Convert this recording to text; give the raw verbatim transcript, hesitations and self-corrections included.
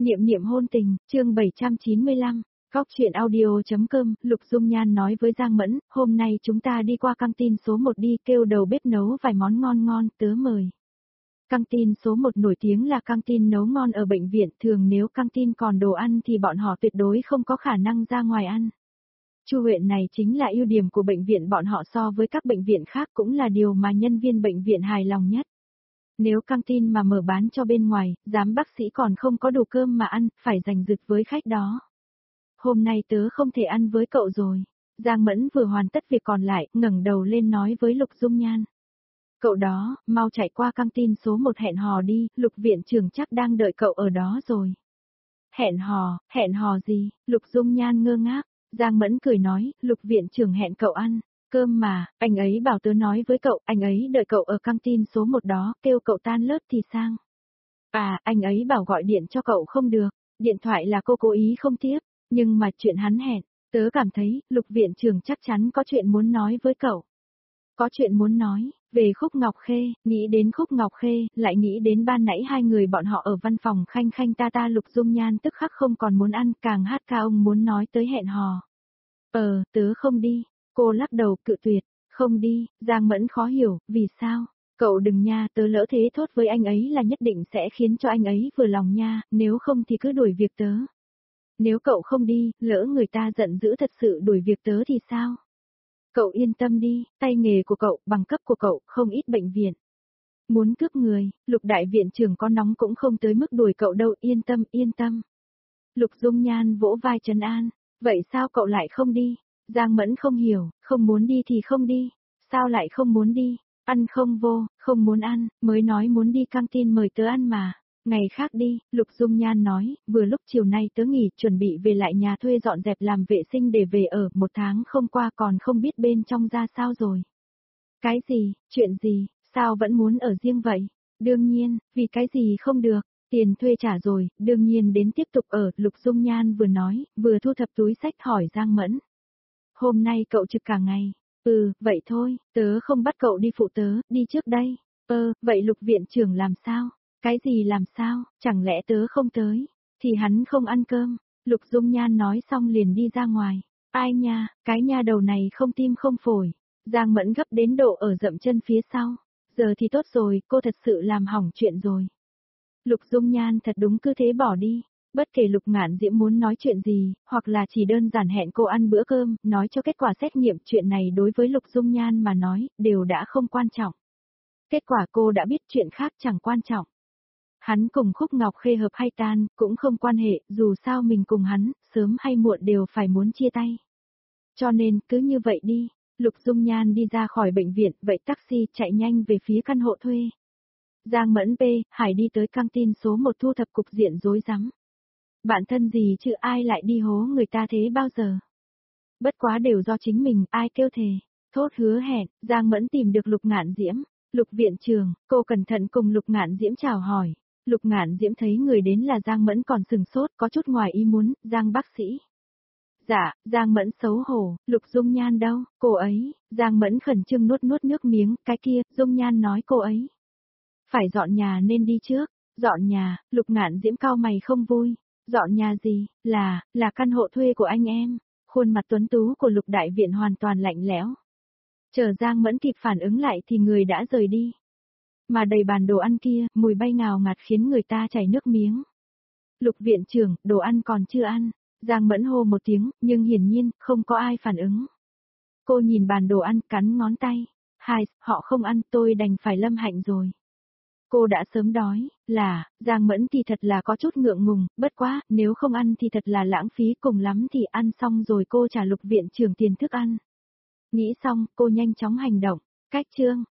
Niệm niệm hôn tình, chương bảy trăm chín mươi lăm, Cóc truyện audio.com, Lục Dung Nhan nói với Giang Mẫn, hôm nay chúng ta đi qua căng tin số một đi, kêu đầu bếp nấu vài món ngon ngon, tớ mời. Căng tin số một nổi tiếng là căng tin nấu ngon ở bệnh viện, thường nếu căng tin còn đồ ăn thì bọn họ tuyệt đối không có khả năng ra ngoài ăn. Chu huyện này chính là ưu điểm của bệnh viện bọn họ so với các bệnh viện khác, cũng là điều mà nhân viên bệnh viện hài lòng nhất. Nếu căng tin mà mở bán cho bên ngoài, giám bác sĩ còn không có đủ cơm mà ăn, phải giành giật với khách đó. Hôm nay tớ không thể ăn với cậu rồi. Giang Mẫn vừa hoàn tất việc còn lại, ngẩng đầu lên nói với Lục Dung Nhan. Cậu đó, mau chạy qua căng tin số một hẹn hò đi, Lục viện trưởng chắc đang đợi cậu ở đó rồi. Hẹn hò, hẹn hò gì? Lục Dung Nhan ngơ ngác. Giang Mẫn cười nói, Lục viện trưởng hẹn cậu ăn cơm mà, anh ấy bảo tớ nói với cậu, anh ấy đợi cậu ở căng tin số một đó, kêu cậu tan lớp thì sang. À, anh ấy bảo gọi điện cho cậu không được, điện thoại là cô cố ý không tiếp, nhưng mà chuyện hắn hẹn, tớ cảm thấy, Lục viện trưởng chắc chắn có chuyện muốn nói với cậu. Có chuyện muốn nói, về Khúc Ngọc Khê, nghĩ đến Khúc Ngọc Khê, lại nghĩ đến ban nãy hai người bọn họ ở văn phòng khanh khanh ta ta. Lục Dung Nhan tức khắc không còn muốn ăn, càng hát ca ông muốn nói tới hẹn hò. Ờ, tớ không đi. Cô lắc đầu cự tuyệt, không đi. Giang Mẫn khó hiểu, vì sao? Cậu đừng nha, tớ lỡ thế thốt với anh ấy là nhất định sẽ khiến cho anh ấy vừa lòng nha, nếu không thì cứ đuổi việc tớ. Nếu cậu không đi, lỡ người ta giận dữ thật sự đuổi việc tớ thì sao? Cậu yên tâm đi, tay nghề của cậu, bằng cấp của cậu, không ít bệnh viện. Muốn cướp người, Lục đại viện trưởng có nóng cũng không tới mức đuổi cậu đâu, yên tâm, yên tâm. Lục Dung Nhan vỗ vai trấn an, vậy sao cậu lại không đi? Giang Mẫn không hiểu, không muốn đi thì không đi, sao lại không muốn đi, ăn không vô, không muốn ăn, mới nói muốn đi căng tin mời tớ ăn mà, ngày khác đi, Lục Dung Nhan nói, vừa lúc chiều nay tớ nghỉ chuẩn bị về lại nhà thuê dọn dẹp làm vệ sinh để về ở, một tháng không qua còn không biết bên trong ra sao rồi. Cái gì, chuyện gì, sao vẫn muốn ở riêng vậy? Đương nhiên, vì cái gì không được, tiền thuê trả rồi, đương nhiên đến tiếp tục ở, Lục Dung Nhan vừa nói, vừa thu thập túi sách hỏi Giang Mẫn. Hôm nay cậu trực cả ngày. Ừ, vậy thôi, tớ không bắt cậu đi phụ tớ, đi trước đây. Ơ, vậy Lục viện trưởng làm sao? Cái gì làm sao, chẳng lẽ tớ không tới, thì hắn không ăn cơm. Lục Dung Nhan nói xong liền đi ra ngoài. Ai nha, cái nha đầu này không tim không phổi. Giang Mẫn gấp đến độ ở dậm chân phía sau. Giờ thì tốt rồi, cô thật sự làm hỏng chuyện rồi. Lục Dung Nhan thật đúng cứ thế bỏ đi. Bất kể Lục Ngạn Diễm muốn nói chuyện gì, hoặc là chỉ đơn giản hẹn cô ăn bữa cơm, nói cho kết quả xét nghiệm, chuyện này đối với Lục Dung Nhan mà nói, đều đã không quan trọng. Kết quả cô đã biết, chuyện khác chẳng quan trọng. Hắn cùng Khúc Ngọc Khê hợp hay tan, cũng không quan hệ, dù sao mình cùng hắn, sớm hay muộn đều phải muốn chia tay. Cho nên, cứ như vậy đi. Lục Dung Nhan đi ra khỏi bệnh viện, vậy taxi chạy nhanh về phía căn hộ thuê. Giang Mẫn P, Hải đi tới căng tin số một thu thập cục diện rối rắm. Bạn thân gì chứ ai lại đi hố người ta thế bao giờ? Bất quá đều do chính mình, ai kêu thề. Thốt hứa hẹn, Giang Mẫn tìm được Lục Ngạn Diễm. Lục viện trưởng, cô cẩn thận cùng Lục Ngạn Diễm chào hỏi. Lục Ngạn Diễm thấy người đến là Giang Mẫn còn sừng sốt, có chút ngoài ý muốn, Giang bác sĩ. Dạ, Giang Mẫn xấu hổ, Lục Dung Nhan đâu, cô ấy, Giang Mẫn khẩn trương nuốt nuốt nước miếng, cái kia, Dung Nhan nói cô ấy. Phải dọn nhà nên đi trước, dọn nhà, Lục Ngạn Diễm cau mày không vui. Dọn nhà gì, là, là căn hộ thuê của anh em. Khuôn mặt tuấn tú của Lục đại viện hoàn toàn lạnh lẽo. Chờ Giang Mẫn kịp phản ứng lại thì người đã rời đi. Mà đầy bàn đồ ăn kia, mùi bay ngào ngạt khiến người ta chảy nước miếng. Lục viện trưởng, đồ ăn còn chưa ăn. Giang Mẫn hô một tiếng, nhưng hiển nhiên, không có ai phản ứng. Cô nhìn bàn đồ ăn, cắn ngón tay. Hai, họ không ăn, tôi đành phải lâm hạnh rồi. Cô đã sớm đói, là, Giang Mẫn thì thật là có chút ngượng ngùng, bất quá, nếu không ăn thì thật là lãng phí, cùng lắm thì ăn xong rồi cô trả Lục viện trưởng tiền thức ăn. Nghĩ xong, cô nhanh chóng hành động, cách chương.